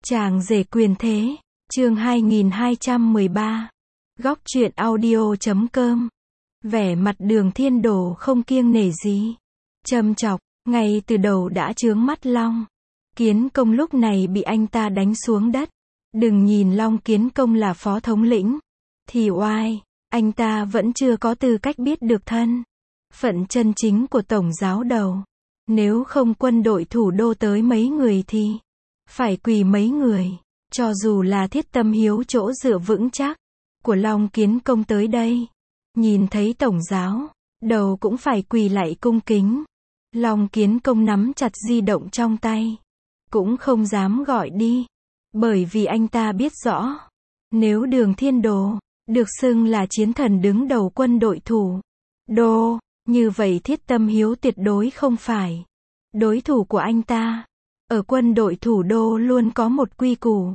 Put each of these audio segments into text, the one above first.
Chàng rể quyền thế, chương 2213. Góc truyện audio.com. Vẻ mặt Đường Thiên Đồ không kiêng nể gì. Châm chọc, ngay từ đầu đã chướng mắt Long Kiến Công lúc này bị anh ta đánh xuống đất. Đừng nhìn Long Kiến Công là phó thống lĩnh thì oai, anh ta vẫn chưa có tư cách biết được thân phận chân chính của tổng giáo đầu. Nếu không quân đội thủ đô tới mấy người thì phải quỳ mấy người. Cho dù là Thiết Tâm Hiếu chỗ dựa vững chắc của Long Kiến Công tới đây, nhìn thấy tổng giáo đầu cũng phải quỳ lại cung kính. Long Kiến Công nắm chặt di động trong tay, cũng không dám gọi đi, bởi vì anh ta biết rõ, nếu Đường Thiên Đồ được xưng là chiến thần đứng đầu quân đội thủ đô, như vậy Thiết Tâm Hiếu tuyệt đối không phải đối thủ của anh ta. Ở quân đội thủ đô luôn có một quy củ,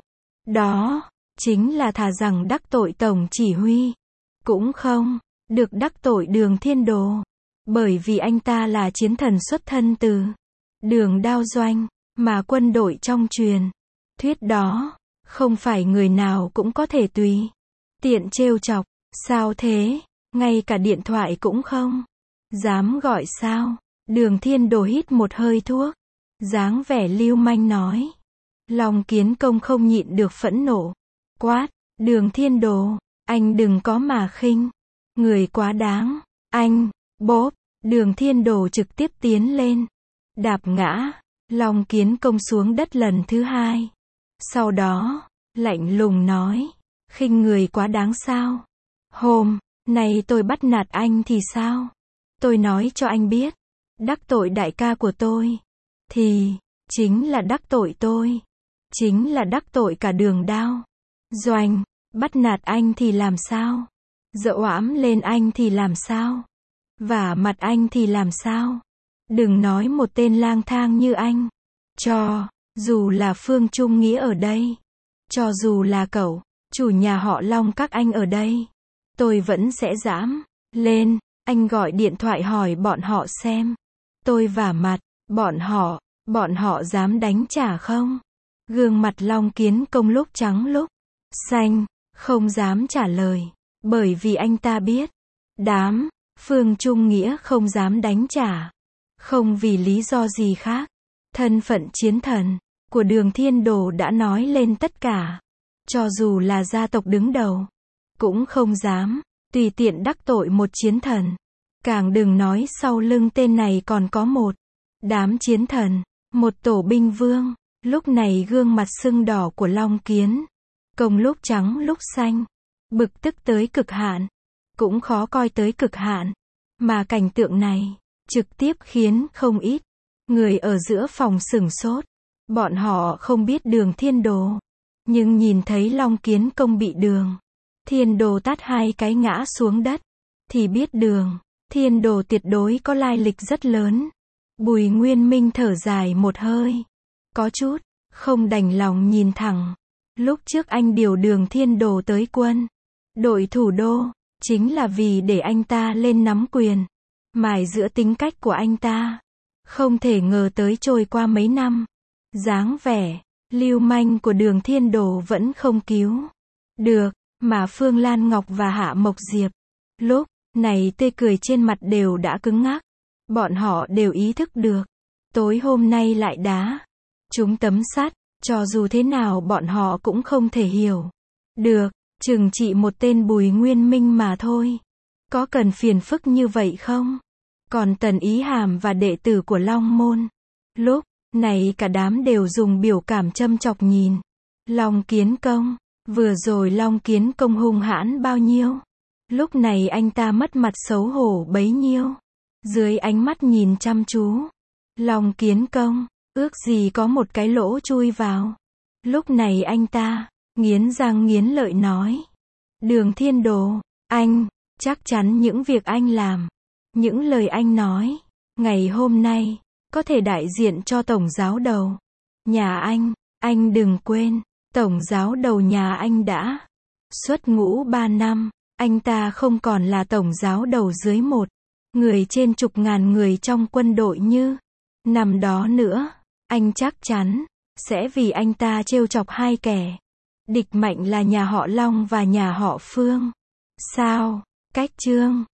đó chính là thà rằng đắc tội tổng chỉ huy, cũng không được đắc tội Đường Thiên Đồ, bởi vì anh ta là chiến thần xuất thân từ Đường Đao Doanh, mà quân đội trong truyền thuyết đó, không phải người nào cũng có thể tùy tiện trêu chọc. Sao thế, ngay cả điện thoại cũng không dám gọi sao? Đường Thiên Đồ hít một hơi thuốc, dáng vẻ lưu manh nói. Long Kiến Công không nhịn được phẫn nộ, quát, Đường Thiên Đồ, anh đừng có mà khinh người quá đáng, anh, bốp, Đường Thiên Đồ trực tiếp tiến lên, đạp ngã Long Kiến Công xuống đất lần thứ hai. Sau đó, lạnh lùng nói, khinh người quá đáng sao? Hôm nay tôi bắt nạt anh thì sao? Tôi nói cho anh biết, đắc tội đại ca của tôi thì chính là đắc tội tôi, chính là đắc tội cả Đường Đao Doanh. Bắt nạt anh thì làm sao? Dợ oãm lên anh thì làm sao? Vả mặt anh thì làm sao? Đừng nói một tên lang thang như anh, cho dù là Phương Trung Nghĩa ở đây, cho dù là cậu chủ nhà họ Long các anh ở đây, tôi vẫn sẽ dám lên. Anh gọi điện thoại hỏi bọn họ xem, tôi vả mặt bọn họ dám đánh trả không? Gương mặt Long Kiến Công lúc trắng lúc xanh, không dám trả lời, bởi vì anh ta biết, đám Phương Trung Nghĩa không dám đánh trả, không vì lý do gì khác. Thân phận chiến thần của Đường Thiên Đồ đã nói lên tất cả, cho dù là gia tộc đứng đầu, cũng không dám tùy tiện đắc tội một chiến thần. Càng đừng nói sau lưng tên này còn có một đám chiến thần, một tổ binh vương. Lúc này gương mặt sưng đỏ của Long Kiến Công lúc trắng lúc xanh, bực tức tới cực hạn, cũng khó coi tới cực hạn. Mà cảnh tượng này trực tiếp khiến không ít người ở giữa phòng sửng sốt. Bọn họ không biết Đường Thiên Đồ, nhưng nhìn thấy Long Kiến Công bị Đường Thiên Đồ tát hai cái ngã xuống đất, thì biết Đường Thiên Đồ tuyệt đối có lai lịch rất lớn. Bùi Nguyên Minh thở dài một hơi, có chút không đành lòng nhìn thẳng. Lúc trước anh điều Đường Thiên Đồ tới quân đội thủ đô, chính là vì để anh ta lên nắm quyền, mài giữa tính cách của anh ta. Không thể ngờ tới trôi qua mấy năm, dáng vẻ lưu manh của Đường Thiên Đồ vẫn không cứu được, mà Phương Lan Ngọc và Hạ Mộc Diệp lúc này tươi cười trên mặt đều đã cứng ngắc. Bọn họ đều ý thức được, tối hôm nay lại đá trúng tấm sắt, cho dù thế nào bọn họ cũng không thể hiểu được, chừng trị một tên Bùi Nguyên Minh mà thôi, có cần phiền phức như vậy không? Còn Tần Ý Hàm và đệ tử của Long Môn, lúc này cả đám đều dùng biểu cảm châm chọc nhìn Long Kiến Công. Vừa rồi Long Kiến Công hung hãn bao nhiêu, lúc này anh ta mất mặt xấu hổ bấy nhiêu. Dưới ánh mắt nhìn chăm chú Long Kiến Công, ước gì có một cái lỗ chui vào. Lúc này anh ta nghiến răng nghiến lợi nói, Đường Thiên Đồ, anh chắc chắn những việc anh làm, những lời anh nói ngày hôm nay có thể đại diện cho tổng giáo đầu nhà anh đừng quên, tổng giáo đầu nhà anh đã xuất ngũ 3 năm, anh ta không còn là tổng giáo đầu dưới một người trên chục ngàn người trong quân đội như năm đó nữa. Anh chắc chắn sẽ vì anh ta trêu chọc hai kẻ địch mạnh là nhà họ Long và nhà họ Phương. Sao? Cách chương